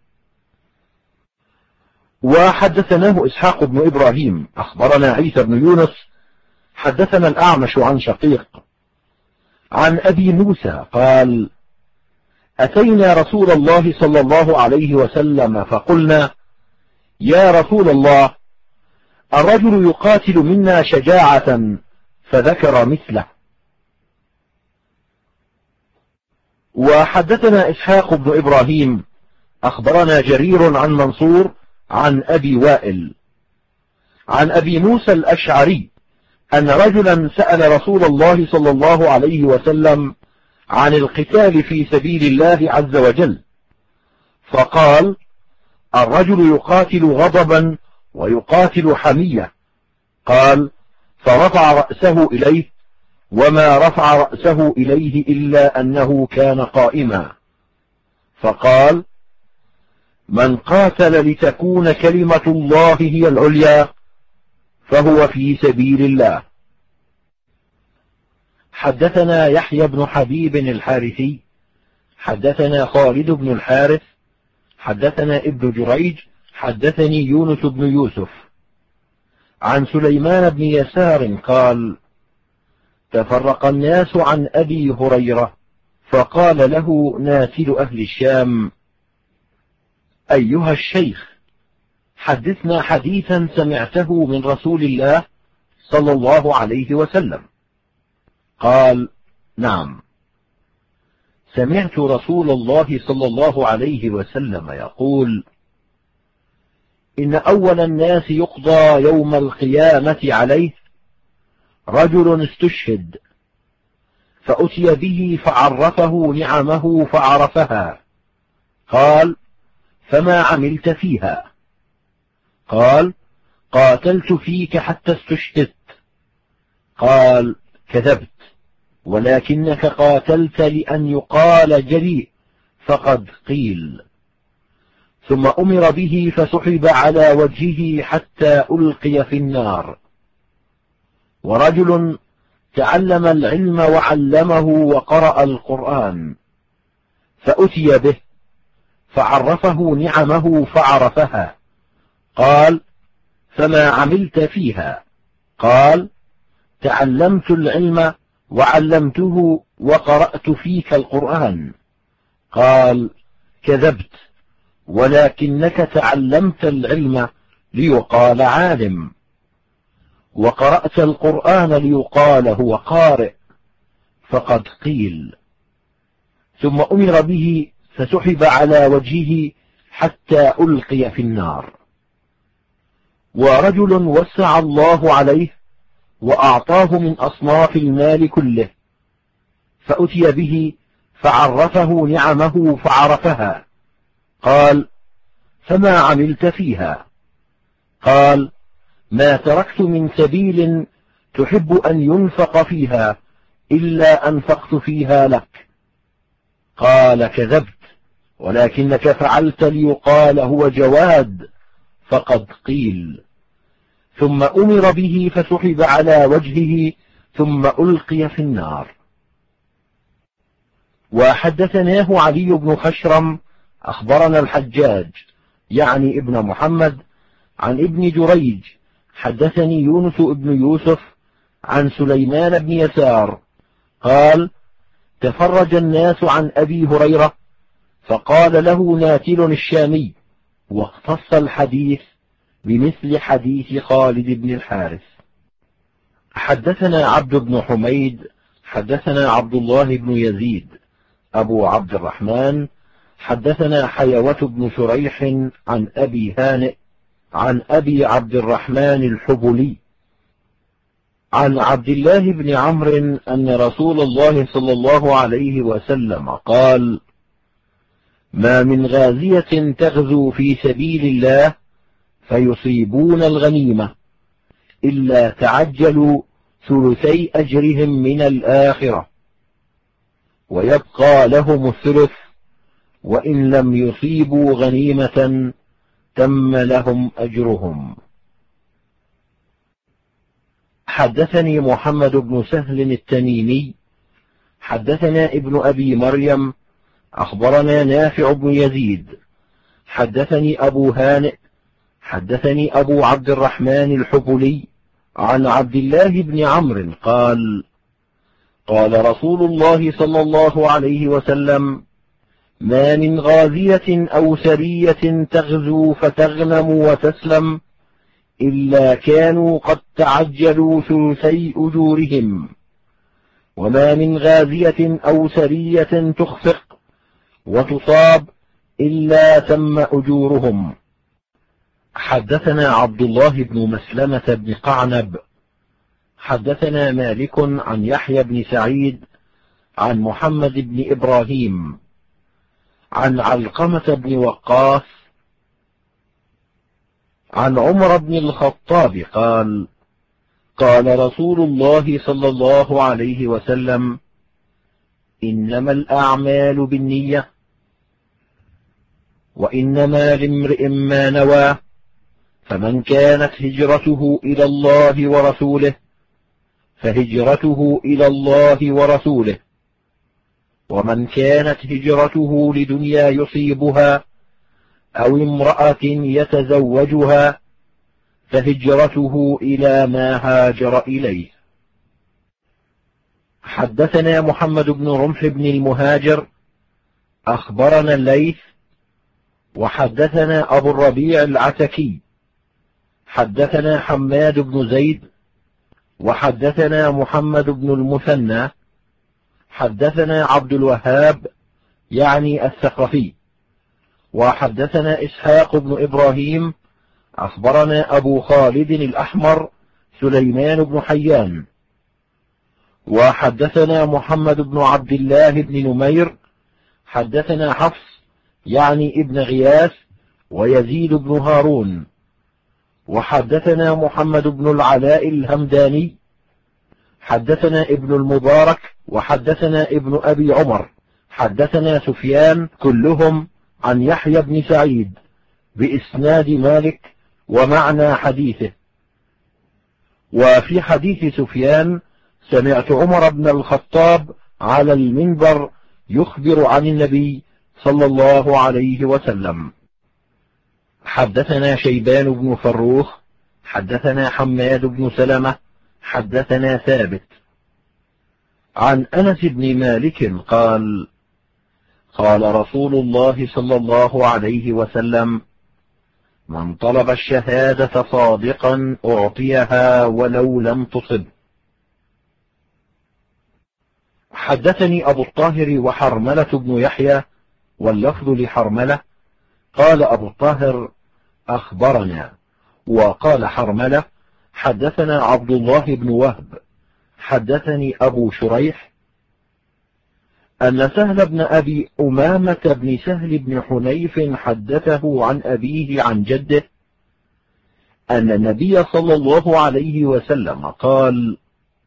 وحدثناه إسحاق بن إبراهيم أخبرنا عيسى بن يونس حدثنا الأعمش عن شقيق عن أبي موسى قال: أتينا رسول الله صلى الله عليه وسلم فقلنا: يا رسول الله، الرجل يقاتل منا شجاعة، فذكر مثله. وحدثنا إسحاق بن إبراهيم أخبرنا جرير عن منصور عن أبي وائل عن أبي موسى الأشعري أن رجلا سأل رسول الله صلى الله عليه وسلم عن القتال في سبيل الله عز وجل، فقال: الرجل يقاتل غضبا ويقاتل حمية. قال: فرفع رأسه إليه، وما رفع رأسه إليه إلا أنه كان قائما، فقال: من قاتل لتكون كلمة الله هي العليا فهو في سبيل الله. حدثنا يحيى بن حبيب الحارثي حدثنا خالد بن الحارث حدثنا ابن جريج حدثني يونس بن يوسف عن سليمان بن يسار قال: تفرق الناس عن أبي هريرة، فقال له ناسل أهل الشام: أيها الشيخ، حدثنا حديثا سمعته من رسول الله صلى الله عليه وسلم. قال: نعم، سمعت رسول الله صلى الله عليه وسلم يقول: إن أول الناس يقضى يوم القيامة عليه رجل استشهد، فأتي به فعرفه نعمه فعرفها. قال: فما عملت فيها؟ قال: قاتلت فيك حتى استشهدت. قال: كذبت، ولكنك قاتلت لأن يقال جريء، فقد قيل. ثم أمر به فسحب على وجهه حتى ألقي في النار. ورجل تعلم العلم وعلمه وقرأ القرآن، فأتي به فعرفه نعمه فعرفها. قال: فما عملت فيها؟ قال: تعلمت العلم وعلمته وقرأت فيك القرآن. قال: كذبت، ولكنك تعلمت العلم ليقال عالم، وقرأت القرآن ليقال هو قارئ، فقد قيل. ثم أمر به فسحب على وجهه حتى ألقي في النار. ورجل وسع الله عليه وأعطاه من أصناف المال كله، فأتي به فعرفه نعمه فعرفها. قال: فما عملت فيها؟ قال: ما تركت من سبيل تحب أن ينفق فيها إلا أنفقت فيها لك. قال: كذبت، ولكنك فعلت ليقال هو جواد، فقد قيل. ثم أمر به فسحب على وجهه ثم ألقي في النار. وحدثناه علي بن خشرم أخبرنا الحجاج يعني ابن محمد عن ابن جريج حدثني يونس ابن يوسف عن سليمان بن يسار قال: تفرج الناس عن أبي هريرة، فقال له ناتل الشامي، واختص الحديث بمثل حديث خالد بن الحارث. حدثنا عبد بن حميد حدثنا عبد الله بن يزيد أبو عبد الرحمن حدثنا حيوة بن شريح عن أبي هانئ عن أبي عبد الرحمن الحبلي عن عبد الله بن عمرو أن رسول الله صلى الله عليه وسلم قال: ما من غازية تغزو في سبيل الله فيصيبون الغنيمة إلا تعجلوا ثلثي أجرهم من الآخرة، ويبقى لهم الثلث، وإن لم يصيبوا غنيمة تم لهم أجرهم. حدثني محمد بن سهل التميمي حدثنا ابن أبي مريم أخبرنا نافع بن يزيد حدثني أبو هانئ حدثني أبو عبد الرحمن الحبلي عن عبد الله بن عمرو قال: قال رسول الله صلى الله عليه وسلم: ما من غازية أو سرية تغزو فتغنم وتسلم إلا كانوا قد تعجلوا ثلثي أجورهم، وما من غازية أو سرية تخفق وتصاب إلا تم أجورهم. حدثنا عبد الله بن مسلمة بن قعنب حدثنا مالك عن يحيى بن سعيد عن محمد بن إبراهيم عن علقمة بن وقاص عن عمر بن الخطاب قال: قال رسول الله صلى الله عليه وسلم: إنما الأعمال بالنية، وإنما لامرئ ما نوى، فمن كانت هجرته إلى الله ورسوله فهجرته إلى الله ورسوله، ومن كانت هجرته لدنيا يصيبها أو امرأة يتزوجها فهجرته إلى ما هاجر إليه. حدثنا محمد بن رمح بن المهاجر أخبرنا الليث وحدثنا أبو الربيع العتكي حدثنا حماد بن زيد وحدثنا محمد بن المثنى حدثنا عبد الوهاب يعني الثقفي وحدثنا إسحاق بن إبراهيم أخبرنا أبو خالد الأحمر سليمان بن حيان وحدثنا محمد بن عبد الله بن نمير حدثنا حفص يعني ابن غياث ويزيد بن هارون وحدثنا محمد بن العلاء الهمداني حدثنا ابن المبارك وحدثنا ابن أبي عمر حدثنا سفيان كلهم عن يحيى بن سعيد بإسناد مالك ومعنى حديثه. وفي حديث سفيان سمعت عمر بن الخطاب على المنبر يخبر عن النبي صلى الله عليه وسلم. حدثنا شيبان بن فروخ حدثنا حماد بن سلمة حدثنا ثابت عن أنس بن مالك قال قال رسول الله صلى الله عليه وسلم من طلب الشهادة صادقا أعطيها ولو لم تصب. حدثني أبو الطاهر وحرملة بن يحيى واللفظ لحرملة قال أبو الطاهر أخبرنا، وقال حرملة حدثنا عبد الله بن وهب حدثني أبو شريح أن سهل بن أبي أمامة بن سهل بن حنيف حدثه عن أبيه عن جده أن النبي صلى الله عليه وسلم قال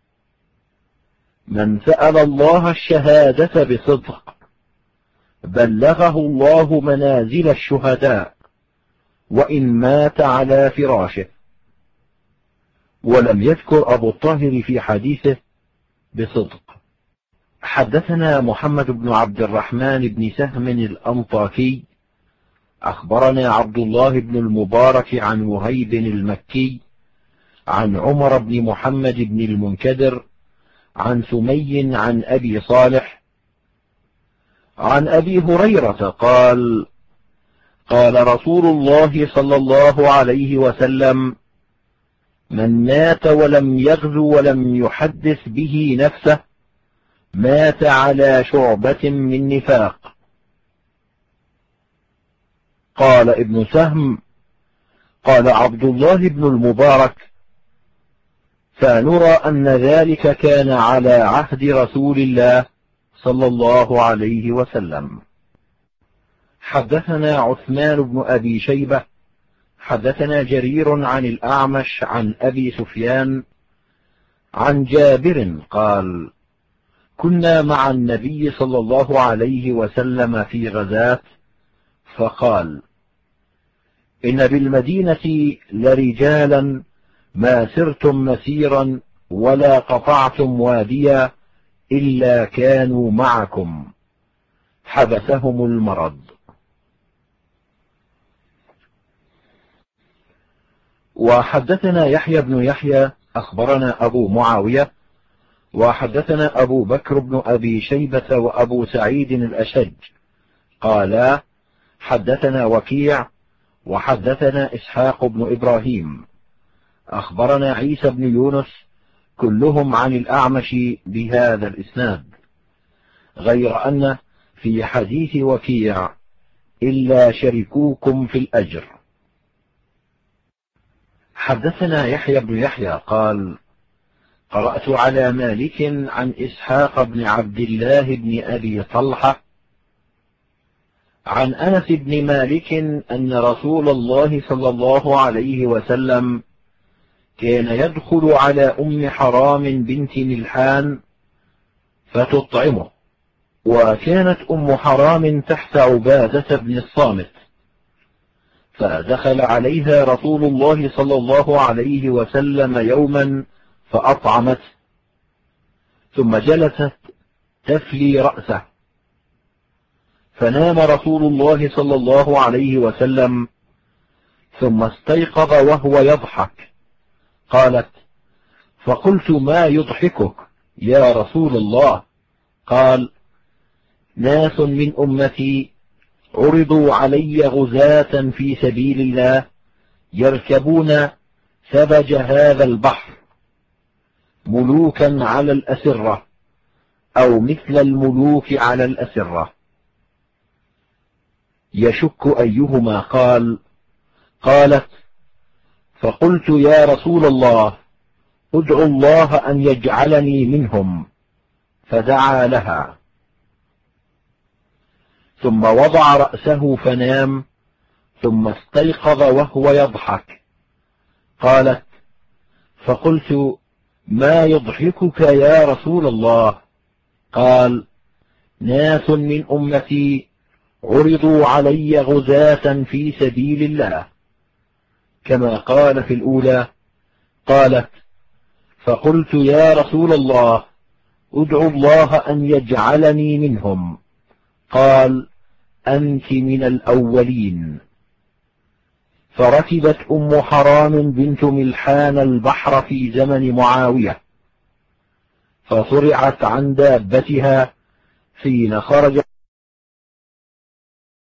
من سأل الله الشهادة بصدق بلغه الله منازل الشهداء وإن مات على فراشه. ولم يذكر أبو الطاهر في حديثه بصدق. حدثنا محمد بن عبد الرحمن بن سهم الأنطاكي أخبرنا عبد الله بن المبارك عن وهيب المكي عن عمر بن محمد بن المنكدر عن سمي عن أبي صالح عن أبي هريرة قال قال رسول الله صلى الله عليه وسلم من مات ولم يغزو ولم يحدث به نفسه مات على شعبة من نفاق. قال ابن سهم قال عبد الله بن المبارك فنرى أن ذلك كان على عهد رسول الله صلى الله عليه وسلم. حدثنا عثمان بن أبي شيبة حدثنا جرير عن الأعمش عن أبي سفيان عن جابر قال كنا مع النبي صلى الله عليه وسلم في غزاة فقال إن بالمدينة لرجالا ما سرتم مسيرا ولا قطعتم واديا إلا كانوا معكم حبسهم المرض. وحدثنا يحيى بن يحيى أخبرنا أبو معاوية وحدثنا أبو بكر بن أبي شيبة وأبو سعيد الأشج قالا حدثنا وكيع وحدثنا إسحاق بن إبراهيم أخبرنا عيسى بن يونس كلهم عن الأعمش بهذا الإسناد غير أن في حديث وكيع إلا شركوكم في الأجر. حدثنا يحيى بن يحيى قال قرأت على مالك عن إسحاق بن عبد الله بن أبي طلحة عن أنس بن مالك أن رسول الله صلى الله عليه وسلم كان يدخل على أم حرام بنت ملحان فتطعمه، وكانت أم حرام تحت عبادة بن الصامت، فدخل عليها رسول الله صلى الله عليه وسلم يوما فأطعمته ثم جلست تفلي رأسه، فنام رسول الله صلى الله عليه وسلم ثم استيقظ وهو يضحك. قالت فقلت ما يضحكك يا رسول الله؟ قال ناس من أمتي عرضوا علي غزاة في سبيل الله يركبون سبج هذا البحر ملوكا على الأسرة أو مثل الملوك على الأسرة يشك أيهما قال. قالت فقلت يا رسول الله ادعو الله أن يجعلني منهم، فدعا لها ثم وضع رأسه فنام ثم استيقظ وهو يضحك. قالت فقلت ما يضحكك يا رسول الله؟ قال ناس من أمتي عرضوا علي غزاة في سبيل الله كما قال في الأولى. قالت فقلت يا رسول الله ادعو الله أن يجعلني منهم. قال أنت من الأولين. فركبت أم حرام بنت ملحان البحر في زمن معاوية، فصرعت عن دابتها حين خرج